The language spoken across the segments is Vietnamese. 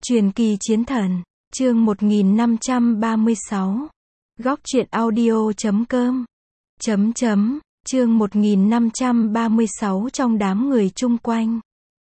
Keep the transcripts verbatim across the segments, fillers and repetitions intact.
Truyền kỳ chiến thần, chương một nghìn năm trăm ba mươi sáu. Góc truyện audio chấm com. Chấm chấm, chương một nghìn năm trăm ba mươi sáu trong đám người chung quanh.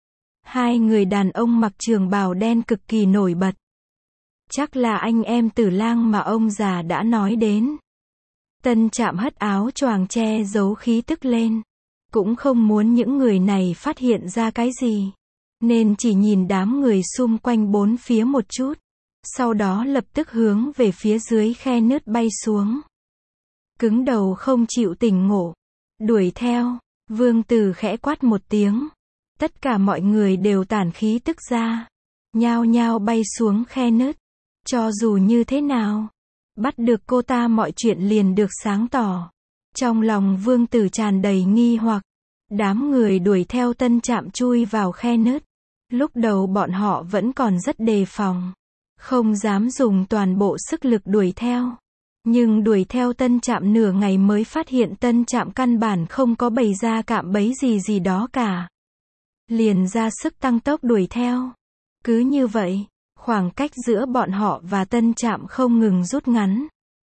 Hai người đàn ông mặc trường bào đen cực kỳ nổi bật. Chắc là anh em Tử Lang mà ông già đã nói đến. Tân Trạm hất áo choàng che giấu khí tức lên. Cũng không muốn những người này phát hiện ra cái gì. Nên chỉ nhìn đám người xung quanh bốn phía một chút. Sau đó lập tức hướng về phía dưới khe nứt bay xuống. Cứng đầu không chịu tỉnh ngộ. Đuổi theo, Vương Tử khẽ quát một tiếng. Tất cả mọi người đều tản khí tức ra. Nhao nhao bay xuống khe nứt. Cho dù như thế nào, bắt được cô ta mọi chuyện liền được sáng tỏ. Trong lòng Vương Tử tràn đầy nghi hoặc. Đám người đuổi theo Tân Trạm chui vào khe nứt. Lúc đầu bọn họ vẫn còn rất đề phòng. Không dám dùng toàn bộ sức lực đuổi theo. Nhưng đuổi theo Tân Trạm nửa ngày mới phát hiện Tân Trạm căn bản không có bày ra cạm bẫy gì gì đó cả. Liền ra sức tăng tốc đuổi theo. Cứ như vậy, khoảng cách giữa bọn họ và Tân Trạm không ngừng rút ngắn.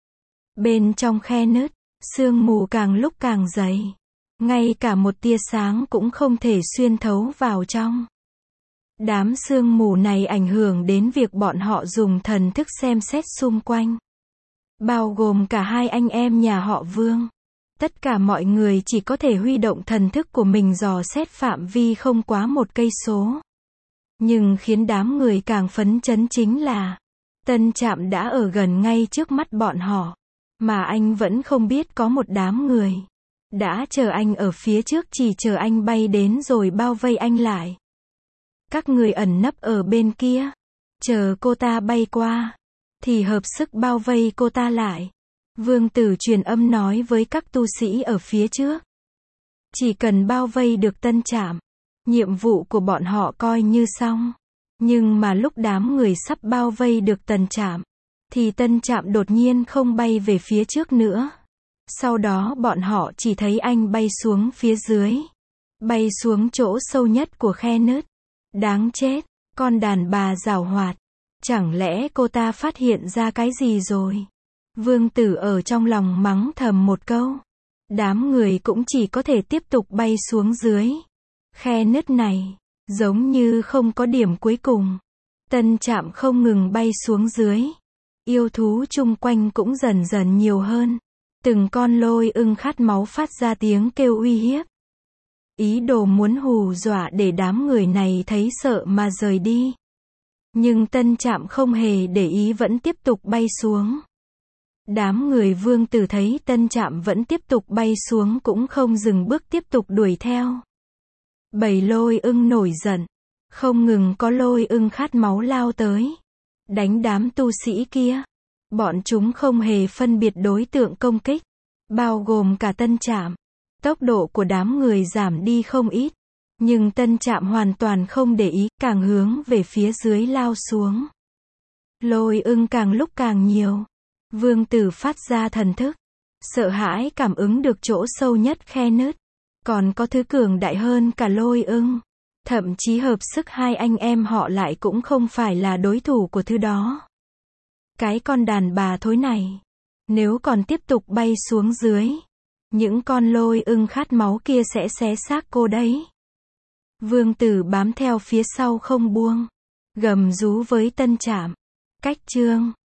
Bên trong khe nứt, sương mù càng lúc càng dày. Ngay cả một tia sáng cũng không thể xuyên thấu vào trong. Đám sương mù này ảnh hưởng đến việc bọn họ dùng thần thức xem xét xung quanh. Bao gồm cả hai anh em nhà họ Vương. Tất cả mọi người chỉ có thể huy động thần thức của mình dò xét phạm vi không quá một cây số. Nhưng khiến đám người càng phấn chấn chính là Tân Trạm đã ở gần ngay trước mắt bọn họ. Mà anh vẫn không biết có một đám người đã chờ anh ở phía trước, chỉ chờ anh bay đến rồi bao vây anh lại. Các người ẩn nấp ở bên kia, chờ cô ta bay qua, thì hợp sức bao vây cô ta lại. Vương Tử truyền âm nói với các tu sĩ ở phía trước. Chỉ cần bao vây được Tân Trạm, nhiệm vụ của bọn họ coi như xong. Nhưng mà lúc đám người sắp bao vây được Tân Trạm, thì Tân Trạm đột nhiên không bay về phía trước nữa. Sau đó bọn họ chỉ thấy anh bay xuống phía dưới. Bay xuống chỗ sâu nhất của khe nứt. Đáng chết, con đàn bà giảo hoạt. Chẳng lẽ cô ta phát hiện ra cái gì rồi? Vương Tử ở trong lòng mắng thầm một câu. Đám người cũng chỉ có thể tiếp tục bay xuống dưới. Khe nứt này, giống như không có điểm cuối cùng. Tân Trạm không ngừng bay xuống dưới. Yêu thú chung quanh cũng dần dần nhiều hơn. Từng con lôi ưng khát máu phát ra tiếng kêu uy hiếp. Ý đồ muốn hù dọa để đám người này thấy sợ mà rời đi. Nhưng Tân Trạm không hề để ý, vẫn tiếp tục bay xuống. Đám người Vương Tử thấy Tân Trạm vẫn tiếp tục bay xuống cũng không dừng bước, tiếp tục đuổi theo. Bầy lôi ưng nổi giận. Không ngừng có lôi ưng khát máu lao tới. Đánh đám tu sĩ kia. Bọn chúng không hề phân biệt đối tượng công kích. Bao gồm cả Tân Trạm. Tốc độ của đám người giảm đi không ít. Nhưng Tân Trạm hoàn toàn không để ý, càng hướng về phía dưới lao xuống. Lôi ưng càng lúc càng nhiều. Vương Tử phát ra thần thức. Sợ hãi cảm ứng được chỗ sâu nhất khe nứt. Còn có thứ cường đại hơn cả lôi ưng. Thậm chí hợp sức hai anh em họ lại cũng không phải là đối thủ của thứ đó. Cái con đàn bà thối này. Nếu còn tiếp tục bay xuống dưới, những con lôi ưng khát máu kia sẽ xé xác cô đấy. Vương Tử bám theo phía sau không buông. Gầm rú với Tân Trạm. Cách chương